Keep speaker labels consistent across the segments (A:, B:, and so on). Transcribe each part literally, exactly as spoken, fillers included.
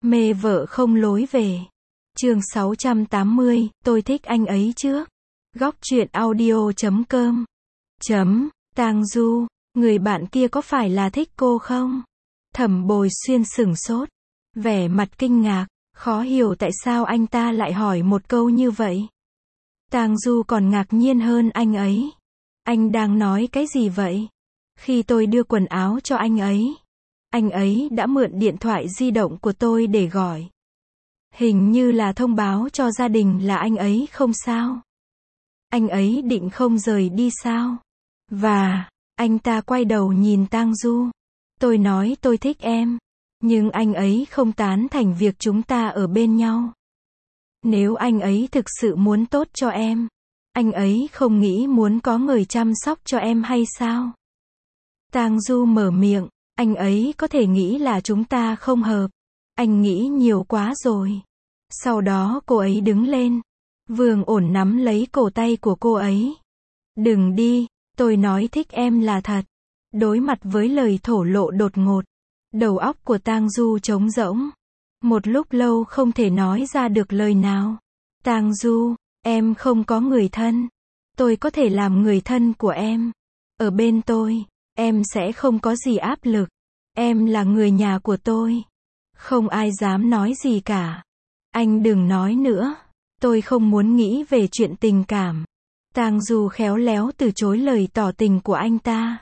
A: Mê vợ không lối về. Chương sáu trăm tám mươi, tôi thích anh ấy trước. Góc truyện audio chấm com. Chấm, Tang Du, người bạn kia có phải là thích cô không? Thẩm Bồi Xuyên sửng sốt, vẻ mặt kinh ngạc, khó hiểu tại sao anh ta lại hỏi một câu như vậy. Tang Du còn ngạc nhiên hơn anh ấy. Anh đang nói cái gì vậy? Khi tôi đưa quần áo cho anh ấy, anh ấy đã mượn điện thoại di động của tôi để gọi. Hình như là thông báo cho gia đình là anh ấy không sao. Anh ấy định không rời đi sao? Và, anh ta quay đầu nhìn Tang Du. Tôi nói tôi thích em, nhưng anh ấy không tán thành việc chúng ta ở bên nhau. Nếu anh ấy thực sự muốn tốt cho em, anh ấy không nghĩ muốn có người chăm sóc cho em hay sao? Tang Du mở miệng, anh ấy có thể nghĩ là chúng ta không hợp. Anh nghĩ nhiều quá rồi. Sau đó cô ấy đứng lên. Vương Ổn nắm lấy cổ tay của cô ấy. Đừng đi, tôi nói thích em là thật. Đối mặt với lời thổ lộ đột ngột, đầu óc của Tang Du trống rỗng. Một lúc lâu không thể nói ra được lời nào. Tang Du, em không có người thân. Tôi có thể làm người thân của em. Ở bên tôi, em sẽ không có gì áp lực. Em là người nhà của tôi. Không ai dám nói gì cả. Anh đừng nói nữa. Tôi không muốn nghĩ về chuyện tình cảm. Tang Du khéo léo từ chối lời tỏ tình của anh ta.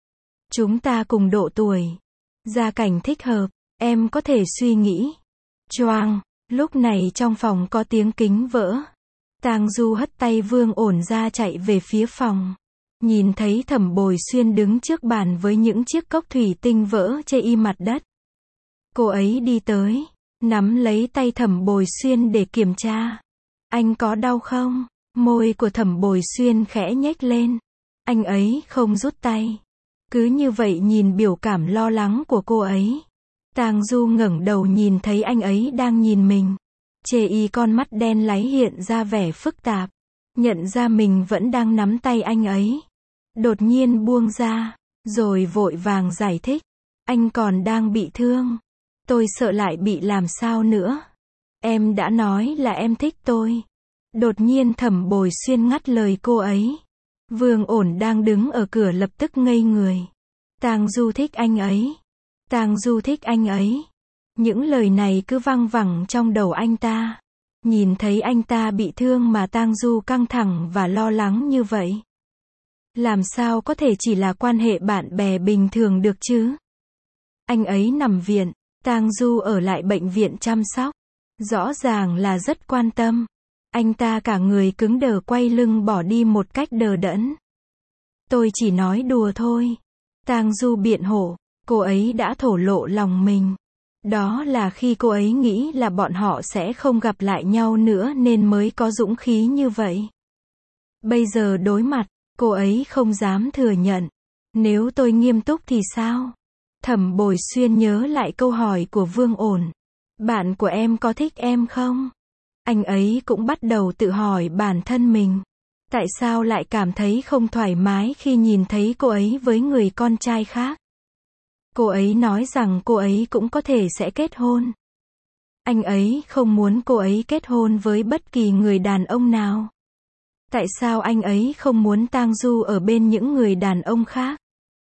A: Chúng ta cùng độ tuổi. Gia cảnh thích hợp. Em có thể suy nghĩ. Choang. Lúc này trong phòng có tiếng kính vỡ. Tang Du hất tay Vương Ổn ra chạy về phía phòng. Nhìn thấy Thẩm Bồi Xuyên đứng trước bàn với những chiếc cốc thủy tinh vỡ chê y mặt đất. Cô ấy đi tới, nắm lấy tay Thẩm Bồi Xuyên để kiểm tra. Anh có đau không? Môi của Thẩm Bồi Xuyên khẽ nhếch lên. Anh ấy không rút tay. Cứ như vậy nhìn biểu cảm lo lắng của cô ấy. Tang Du ngẩng đầu nhìn thấy anh ấy đang nhìn mình. Chê y con mắt đen láy hiện ra vẻ phức tạp. Nhận ra mình vẫn đang nắm tay anh ấy. Đột nhiên buông ra, rồi vội vàng giải thích. Anh còn đang bị thương. Tôi sợ lại bị làm sao nữa. Em đã nói là em thích tôi. Đột nhiên Thẩm Bồi Xuyên ngắt lời cô ấy. Vương Ổn đang đứng ở cửa lập tức ngây người. Tang Du thích anh ấy. Tang Du thích anh ấy. Những lời này cứ văng vẳng trong đầu anh ta. Nhìn thấy anh ta bị thương mà Tang Du căng thẳng và lo lắng như vậy. Làm sao có thể chỉ là quan hệ bạn bè bình thường được chứ? Anh ấy nằm viện, Tang Du ở lại bệnh viện chăm sóc. Rõ ràng là rất quan tâm. Anh ta cả người cứng đờ quay lưng bỏ đi một cách đờ đẫn. Tôi chỉ nói đùa thôi. Tang Du biện hộ, cô ấy đã thổ lộ lòng mình. Đó là khi cô ấy nghĩ là bọn họ sẽ không gặp lại nhau nữa nên mới có dũng khí như vậy. Bây giờ đối mặt, cô ấy không dám thừa nhận. Nếu tôi nghiêm túc thì sao? Thẩm Bồi Xuyên nhớ lại câu hỏi của Vương Ổn. Bạn của em có thích em không? Anh ấy cũng bắt đầu tự hỏi bản thân mình. Tại sao lại cảm thấy không thoải mái khi nhìn thấy cô ấy với người con trai khác? Cô ấy nói rằng cô ấy cũng có thể sẽ kết hôn. Anh ấy không muốn cô ấy kết hôn với bất kỳ người đàn ông nào. Tại sao anh ấy không muốn Tang Du ở bên những người đàn ông khác?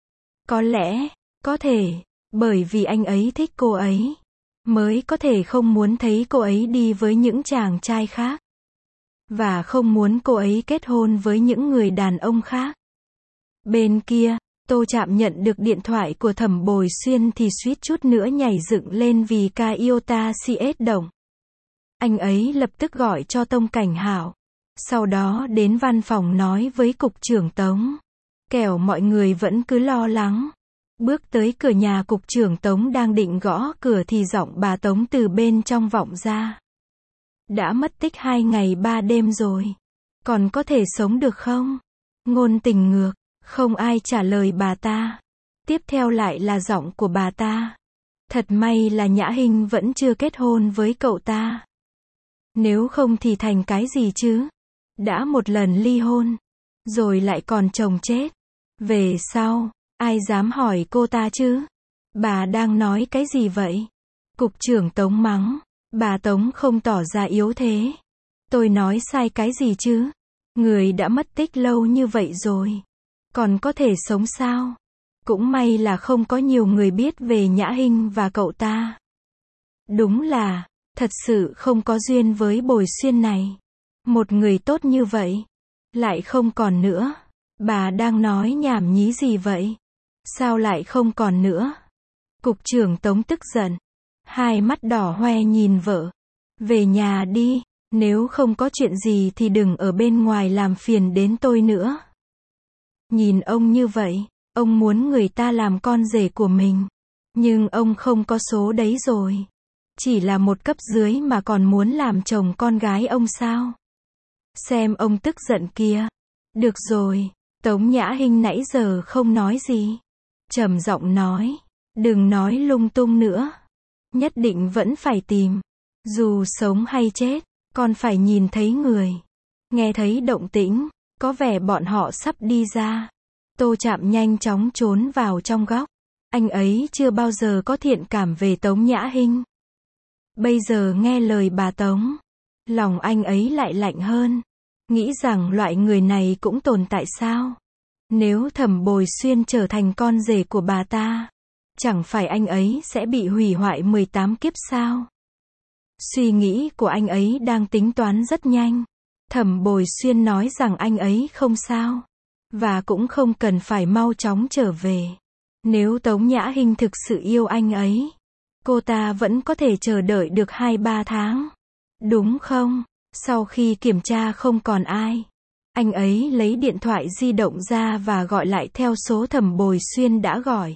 A: Có lẽ, có thể, bởi vì anh ấy thích cô ấy, mới có thể không muốn thấy cô ấy đi với những chàng trai khác. Và không muốn cô ấy kết hôn với những người đàn ông khác. Bên kia, Tô Trạm nhận được điện thoại của Thẩm Bồi Xuyên thì suýt chút nữa nhảy dựng lên vì ca iota cs động. Anh ấy lập tức gọi cho Tông Cảnh Hảo. Sau đó đến văn phòng nói với cục trưởng Tống. Kẻo mọi người vẫn cứ lo lắng. Bước tới cửa nhà cục trưởng Tống đang định gõ cửa thì giọng bà Tống từ bên trong vọng ra. Đã mất tích hai ngày ba đêm rồi. Còn có thể sống được không? Ngôn Tình ngược. Không ai trả lời bà ta. Tiếp theo lại là giọng của bà ta. Thật may là Nhã Hinh vẫn chưa kết hôn với cậu ta. Nếu không thì thành cái gì chứ? Đã một lần ly hôn. Rồi lại còn chồng chết. Về sau, ai dám hỏi cô ta chứ? Bà đang nói cái gì vậy? Cục trưởng Tống mắng. Bà Tống không tỏ ra yếu thế. Tôi nói sai cái gì chứ? Người đã mất tích lâu như vậy rồi. Còn có thể sống sao? Cũng may là không có nhiều người biết về Nhã Hinh và cậu ta. Đúng là, thật sự không có duyên với Bồi Xuyên này. Một người tốt như vậy, lại không còn nữa. Bà đang nói nhảm nhí gì vậy? Sao lại không còn nữa? Cục trưởng Tống tức giận. Hai mắt đỏ hoe nhìn vợ. Về nhà đi, nếu không có chuyện gì thì đừng ở bên ngoài làm phiền đến tôi nữa. Nhìn ông như vậy, ông muốn người ta làm con rể của mình. Nhưng ông không có số đấy rồi. Chỉ là một cấp dưới mà còn muốn làm chồng con gái ông sao? Xem ông tức giận kìa. Được rồi, Tống Nhã Hinh nãy giờ không nói gì. Trầm giọng nói, đừng nói lung tung nữa. Nhất định vẫn phải tìm. Dù sống hay chết, con phải nhìn thấy người. Nghe thấy động tĩnh, có vẻ bọn họ sắp đi ra. Tô Trạm nhanh chóng trốn vào trong góc. Anh ấy chưa bao giờ có thiện cảm về Tống Nhã Hinh. Bây giờ nghe lời bà Tống, lòng anh ấy lại lạnh hơn. Nghĩ rằng loại người này cũng tồn tại sao? Nếu Thẩm Bồi Xuyên trở thành con rể của bà ta, chẳng phải anh ấy sẽ bị hủy hoại mười tám kiếp sao? Suy nghĩ của anh ấy đang tính toán rất nhanh. Thẩm Bồi Xuyên nói rằng anh ấy không sao, và cũng không cần phải mau chóng trở về. Nếu Tống Nhã Hinh thực sự yêu anh ấy, cô ta vẫn có thể chờ đợi được hai ba tháng. Đúng không? Sau khi kiểm tra không còn ai, anh ấy lấy điện thoại di động ra và gọi lại theo số Thẩm Bồi Xuyên đã gọi.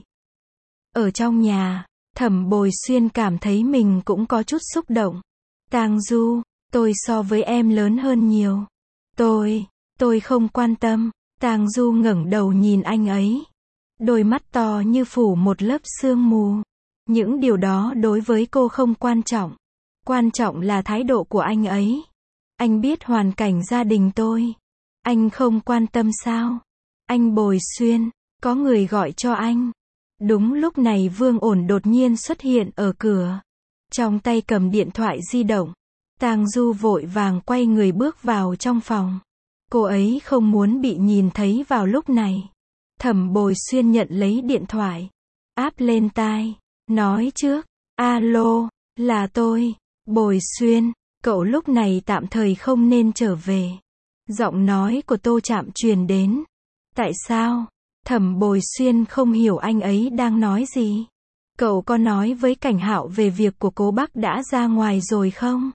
A: Ở trong nhà, Thẩm Bồi Xuyên cảm thấy mình cũng có chút xúc động. Tang Du, tôi so với em lớn hơn nhiều. Tôi, tôi không quan tâm. Tang Du ngẩng đầu nhìn anh ấy. Đôi mắt to như phủ một lớp sương mù. Những điều đó đối với cô không quan trọng. Quan trọng là thái độ của anh ấy. Anh biết hoàn cảnh gia đình tôi. Anh không quan tâm sao? Anh Bồi Xuyên, có người gọi cho anh. Đúng lúc này Vương Ổn đột nhiên xuất hiện ở cửa. Trong tay cầm điện thoại di động. Tang Du vội vàng quay người bước vào trong phòng. Cô ấy không muốn bị nhìn thấy vào lúc này. Thẩm Bồi Xuyên nhận lấy điện thoại. Áp lên tai. Nói trước. Alo, là tôi. Bồi Xuyên, cậu lúc này tạm thời không nên trở về. Giọng nói của Tô Trạm truyền đến. Tại sao? Thẩm Bồi Xuyên không hiểu anh ấy đang nói gì. Cậu có nói với Cảnh Hạo về việc của Cố Bắc đã ra ngoài rồi không?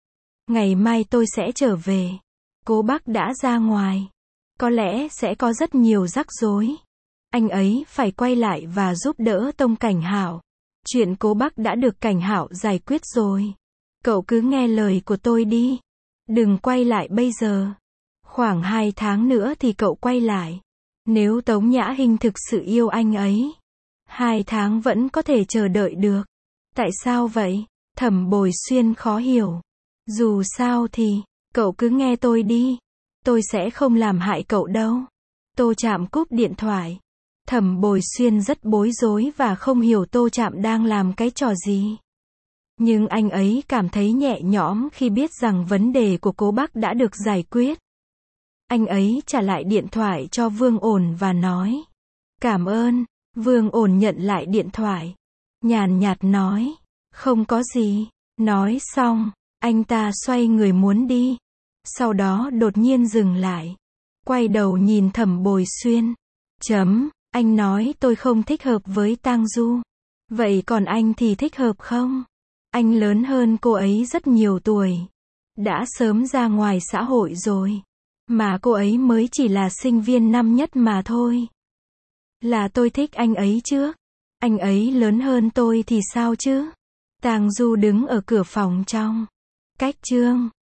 A: Ngày mai tôi sẽ trở về. Cố Bắc đã ra ngoài. Có lẽ sẽ có rất nhiều rắc rối. Anh ấy phải quay lại và giúp đỡ Tông Cảnh Hạo. Chuyện Cố Bắc đã được Cảnh Hạo giải quyết rồi. Cậu cứ nghe lời của tôi đi. Đừng quay lại bây giờ. Khoảng hai tháng nữa thì cậu quay lại. Nếu Tống Nhã Hinh thực sự yêu anh ấy, hai tháng vẫn có thể chờ đợi được. Tại sao vậy? Thẩm Bồi Xuyên khó hiểu. Dù sao thì, cậu cứ nghe tôi đi. Tôi sẽ không làm hại cậu đâu. Tô Trạm cúp điện thoại. Thẩm Bồi Xuyên rất bối rối và không hiểu Tô Trạm đang làm cái trò gì. Nhưng anh ấy cảm thấy nhẹ nhõm khi biết rằng vấn đề của Cố Bắc đã được giải quyết. Anh ấy trả lại điện thoại cho Vương Ổn và nói. Cảm ơn. Vương Ổn nhận lại điện thoại. Nhàn nhạt nói. Không có gì. Nói xong, anh ta xoay người muốn đi. Sau đó đột nhiên dừng lại. Quay đầu nhìn Thẩm Bồi Xuyên. Chấm, anh nói tôi không thích hợp với Tang Du. Vậy còn anh thì thích hợp không? Anh lớn hơn cô ấy rất nhiều tuổi. Đã sớm ra ngoài xã hội rồi. Mà cô ấy mới chỉ là sinh viên năm nhất mà thôi. Là tôi thích anh ấy trước. Anh ấy lớn hơn tôi thì sao chứ? Tang Du đứng ở cửa phòng trong. Cách chương